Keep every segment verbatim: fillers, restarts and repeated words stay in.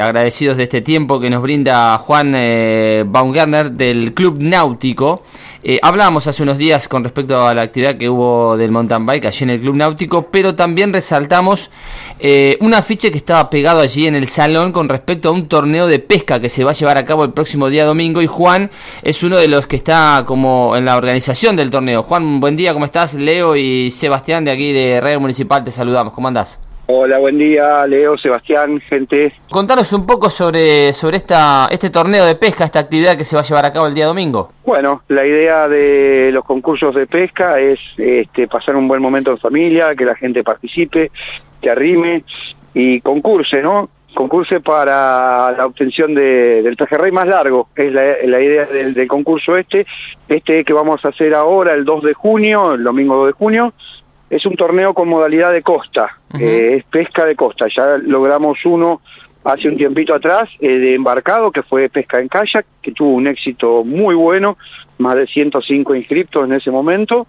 Agradecidos de este tiempo que nos brinda Juan eh, Baumgartner del Club Náutico. Eh, hablábamos hace unos días con respecto a la actividad que hubo del mountain bike allí en el Club Náutico, pero también resaltamos eh, un afiche que estaba pegado allí en el salón con respecto a un torneo de pesca que se va a llevar a cabo el próximo día domingo, y Juan es uno de los que está como en la organización del torneo. Juan, buen día, ¿cómo estás? Leo y Sebastián de aquí de Radio Municipal te saludamos, ¿cómo andás? Hola, buen día, Leo, Sebastián, gente. Contanos un poco sobre, sobre esta, este torneo de pesca, esta actividad que se va a llevar a cabo el día domingo. Bueno, la idea de los concursos de pesca es este, pasar un buen momento en familia, que la gente participe, que arrime y concurse, ¿no? Concurse para la obtención de, del pejerrey más largo, es la, la idea del, del concurso este, este que vamos a hacer ahora el dos de junio, el domingo dos de junio. Es un torneo con modalidad de costa, uh-huh. eh, es pesca de costa. Ya logramos uno hace un tiempito atrás eh, de embarcado, que fue pesca en kayak, que tuvo un éxito muy bueno, más de ciento cinco inscriptos en ese momento.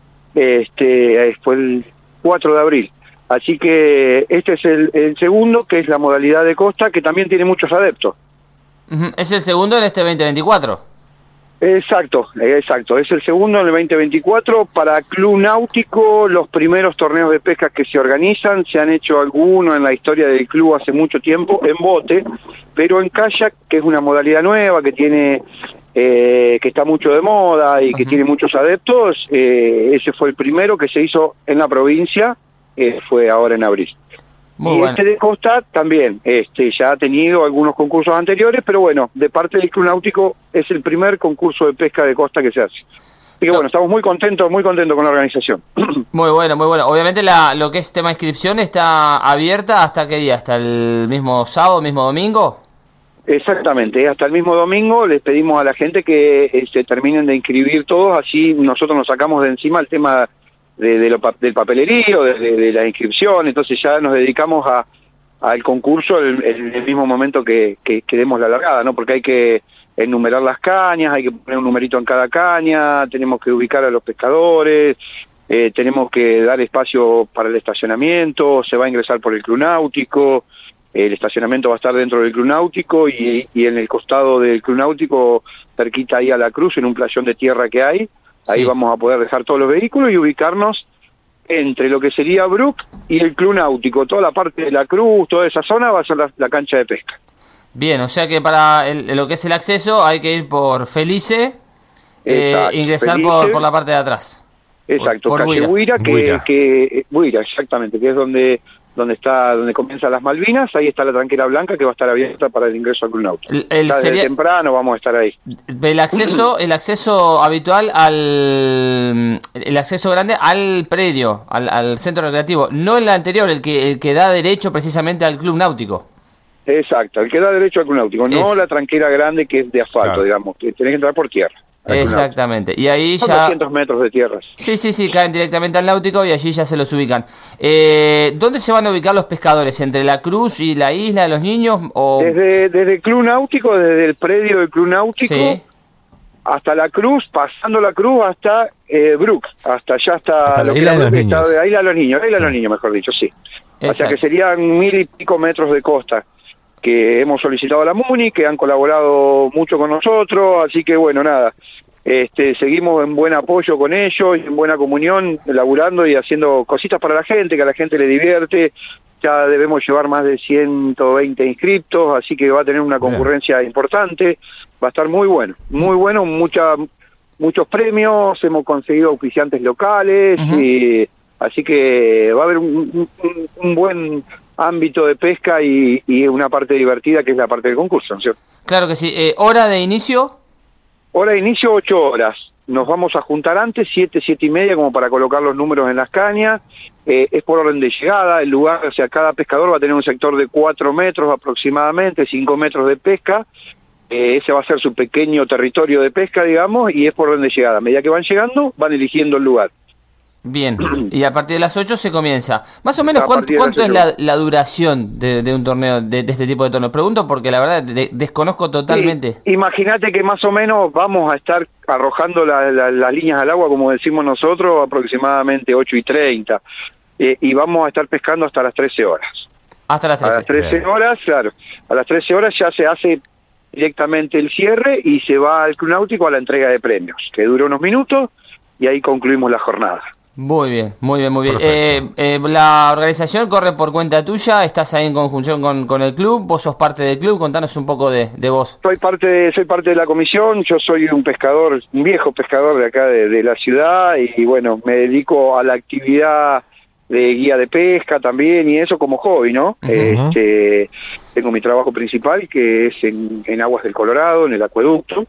Este fue el cuatro de abril. Así que este es el, el segundo, que es la modalidad de costa, que también tiene muchos adeptos. Uh-huh. ¿Es el segundo en este veinte veinticuatro? Exacto, exacto. Es el segundo en el veinte veinticuatro. Para Club Náutico, los primeros torneos de pesca que se organizan, se han hecho algunos en la historia del club hace mucho tiempo, en bote, pero en kayak, que es una modalidad nueva, que tiene eh, que está mucho de moda y que uh-huh. tiene muchos adeptos. Eh, ese fue el primero que se hizo en la provincia, eh, fue ahora en abril. Muy y bueno. Este de costa también, este ya ha tenido algunos concursos anteriores, pero bueno, de parte del Club Náutico es el primer concurso de pesca de costa que se hace. Así que no. bueno, estamos muy contentos, muy contentos con la organización. Muy bueno, muy bueno. Obviamente la, lo que es tema de inscripción está abierta ¿hasta qué día? ¿Hasta el mismo sábado, mismo domingo? Exactamente, hasta el mismo domingo. Les pedimos a la gente que eh, se terminen de inscribir todos, así nosotros nos sacamos de encima el tema De, de lo, del papelerío, de, de, de la inscripción, entonces ya nos dedicamos a al concurso en el, el, el mismo momento que, que, que demos la largada, ¿no? Porque hay que enumerar las cañas, hay que poner un numerito en cada caña, tenemos que ubicar a los pescadores, eh, tenemos que dar espacio para el estacionamiento, se va a ingresar por el Club Náutico, el estacionamiento va a estar dentro del Club Náutico y, y en el costado del Club Náutico, cerquita ahí a la cruz, en un playón de tierra que hay. Ahí sí. Vamos a poder dejar todos los vehículos y ubicarnos entre lo que sería Brook y el Club Náutico. Toda la parte de la cruz, toda esa zona va a ser la, la cancha de pesca. Bien, o sea que para el, lo que es el acceso hay que ir por Felice, eh, ingresar Felice, por, por la parte de atrás. Exacto, por, por calle Buira, que, Buira. que Buira, exactamente, que es donde donde está donde comienzan las Malvinas. Ahí está la tranquera blanca que va a estar abierta para el ingreso al Club Náutico. El, el desde sería... temprano vamos a estar ahí. El acceso el acceso habitual al el acceso grande al predio, al, al centro recreativo, no el anterior, el que el que da derecho precisamente al Club Náutico. Exacto, el que da derecho al Club Náutico, no es. La tranquera grande que es de asfalto, claro. digamos, que tenés que entrar por tierra. Exactamente, y ahí Son ya... doscientos metros de tierras. Sí, sí, sí, caen directamente al Náutico y allí ya se los ubican. Eh, ¿Dónde se van a ubicar los pescadores? ¿Entre la cruz y la isla de los niños? O... Desde, desde el Club Náutico, desde el predio del Club Náutico, sí. hasta la cruz, pasando la cruz hasta eh, Brook, hasta allá hasta, hasta lo la que isla de los niños. Está, la isla de los niños, la isla de los niños, mejor dicho, sí. Exacto. O sea que serían mil y pico metros de costa que hemos solicitado a la MUNI, que han colaborado mucho con nosotros, así que bueno, nada, este, seguimos en buen apoyo con ellos, y en buena comunión, laburando y haciendo cositas para la gente, que a la gente le divierte. Ya debemos llevar más de ciento veinte inscriptos, así que va a tener una concurrencia Bien. importante, va a estar muy bueno, muy bueno, mucha, muchos premios, hemos conseguido auspiciantes locales, uh-huh. y, así que va a haber un, un, un buen ámbito de pesca y, y una parte divertida que es la parte del concurso, ¿no es cierto? Claro que sí. Eh, ¿hora de inicio? Hora de inicio, ocho horas. Nos vamos a juntar antes, siete, siete y media, como para colocar los números en las cañas. Eh, es por orden de llegada, el lugar, o sea, cada pescador va a tener un sector de cuatro metros aproximadamente, cinco metros de pesca. Eh, ese va a ser su pequeño territorio de pesca, digamos, y es por orden de llegada. A medida que van llegando, van eligiendo el lugar. Bien, y a partir de las ocho se comienza. Más o menos, ¿cuánto, cuánto es la, la duración de, de un torneo, de, de este tipo de torneos? Pregunto porque la verdad de, desconozco totalmente. Sí, imagínate que más o menos vamos a estar arrojando la, la, las líneas al agua, como decimos nosotros, aproximadamente ocho y treinta. Eh, y vamos a estar pescando hasta las trece horas. Hasta las trece. A las trece Bien. horas, claro. A las trece horas ya se hace directamente el cierre y se va al Club Náutico a la entrega de premios, que dura unos minutos y ahí concluimos la jornada. Muy bien, muy bien, muy bien. Eh, Perfecto. eh, la organización corre por cuenta tuya, estás ahí en conjunción con, con el club, vos sos parte del club, contanos un poco de, de vos. Soy parte de, soy parte de la comisión, yo soy un pescador, un viejo pescador de acá de, de la ciudad y bueno, me dedico a la actividad de guía de pesca también y eso como hobby, ¿no? Ujú. Este, tengo mi trabajo principal que es en, en Aguas del Colorado, en el acueducto.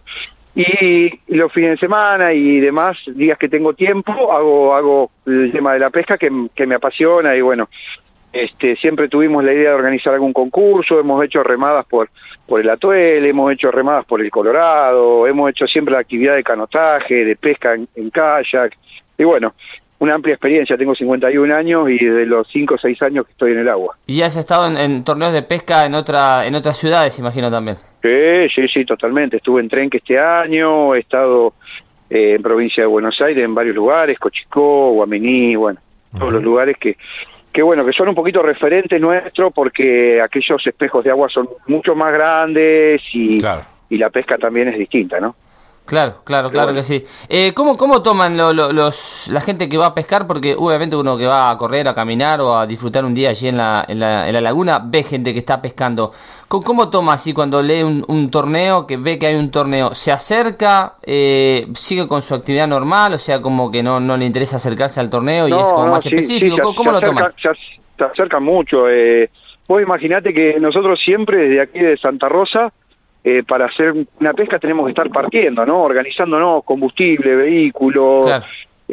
Y los fines de semana y demás días que tengo tiempo, hago hago el tema de la pesca que, que me apasiona y bueno, este siempre tuvimos la idea de organizar algún concurso, hemos hecho remadas por por el Atuel, hemos hecho remadas por el Colorado, hemos hecho siempre la actividad de canotaje, de pesca en, en kayak, y bueno, una amplia experiencia, tengo cincuenta y un años y desde los cinco o seis años que estoy en el agua. Y has estado en, en torneos de pesca en otra en otras ciudades, imagino también. Sí, sí, sí, totalmente. Estuve en Trenque este año, he estado eh, en provincia de Buenos Aires, en varios lugares, Cochicó, Guaminí, bueno, todos los lugares que, que bueno, que son un poquito referentes nuestros porque aquellos espejos de agua son mucho más grandes y, Claro. y la pesca también es distinta, ¿no? Claro, claro, claro bueno. que sí. Eh, ¿cómo, ¿Cómo toman lo, lo, los la gente que va a pescar? Porque obviamente uno que va a correr, a caminar o a disfrutar un día allí en la, en la, en la laguna, ve gente que está pescando. ¿Cómo, cómo toma así cuando lee un, un torneo, que ve que hay un torneo? ¿Se acerca, eh, sigue con su actividad normal? O sea, como que no, no le interesa acercarse al torneo y No, es como no, más sí, específico. sí, se- ¿Cómo, cómo se lo acerca- toman? Se, ac- se acerca mucho. Eh, vos imaginate que nosotros siempre desde aquí de Santa Rosa, eh, para hacer una pesca tenemos que estar partiendo, ¿no? Organizándonos, combustible, vehículos, Claro.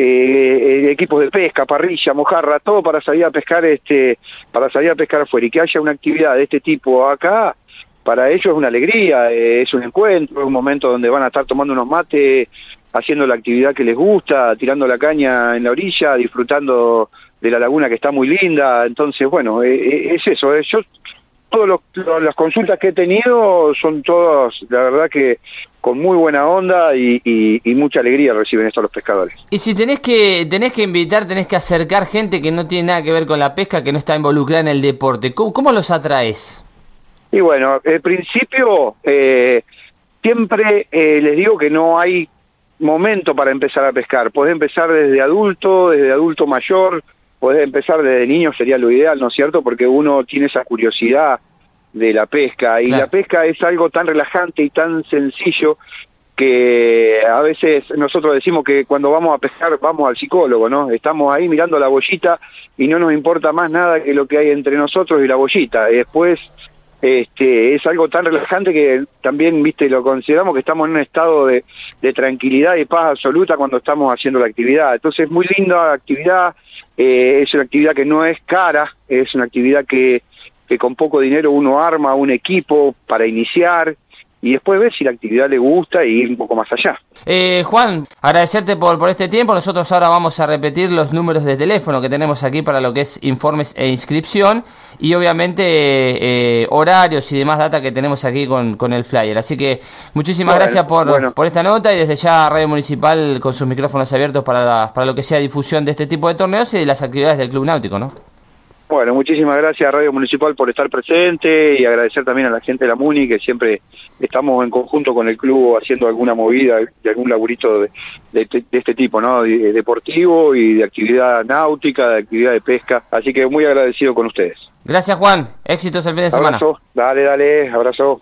eh, eh, equipos de pesca, parrilla, mojarra, todo para salir a pescar, este, para salir a pescar afuera. Y que haya una actividad de este tipo acá, para ellos es una alegría, eh, es un encuentro, es un momento donde van a estar tomando unos mates, haciendo la actividad que les gusta, tirando la caña en la orilla, disfrutando de la laguna que está muy linda. Entonces, bueno, eh, eh, es eso. Eh. Yo, todas las consultas que he tenido son todas, la verdad que con muy buena onda y, y, y mucha alegría reciben esto los pescadores. Y si tenés que tenés que invitar, tenés que acercar gente que no tiene nada que ver con la pesca, que no está involucrada en el deporte, ¿cómo, cómo los atraes? Y bueno, al principio eh, siempre eh, les digo que no hay momento para empezar a pescar. Podés empezar desde adulto, desde adulto mayor, podés empezar desde niño, sería lo ideal, ¿no es cierto? Porque uno tiene esa curiosidad de la pesca y Claro. la pesca es algo tan relajante y tan sencillo que a veces nosotros decimos que cuando vamos a pescar vamos al psicólogo, ¿no? Estamos ahí mirando la bollita y no nos importa más nada que lo que hay entre nosotros y la bollita. Y después este, es algo tan relajante que también, viste, lo consideramos que estamos en un estado de, de tranquilidad y paz absoluta cuando estamos haciendo la actividad. Entonces es muy linda la actividad, eh, es una actividad que no es cara, es una actividad que, que con poco dinero uno arma un equipo para iniciar y después ver si la actividad le gusta y ir un poco más allá. Eh, Juan, agradecerte por, por este tiempo. Nosotros ahora vamos a repetir los números de teléfono que tenemos aquí para lo que es informes e inscripción y obviamente eh, horarios y demás data que tenemos aquí con, con el flyer. Así que muchísimas Bueno, gracias por, bueno. por esta nota y desde ya Radio Municipal con sus micrófonos abiertos para, la, para lo que sea difusión de este tipo de torneos y de las actividades del Club Náutico, ¿no? Bueno, muchísimas gracias a Radio Municipal por estar presente y agradecer también a la gente de la Muni que siempre estamos en conjunto con el club haciendo alguna movida de algún laburito de, de, de este tipo, ¿no? De, deportivo y de actividad náutica, de actividad de pesca. Así que muy agradecido con ustedes. Gracias, Juan. Éxitos el fin de semana. Abrazo, dale, dale, abrazo.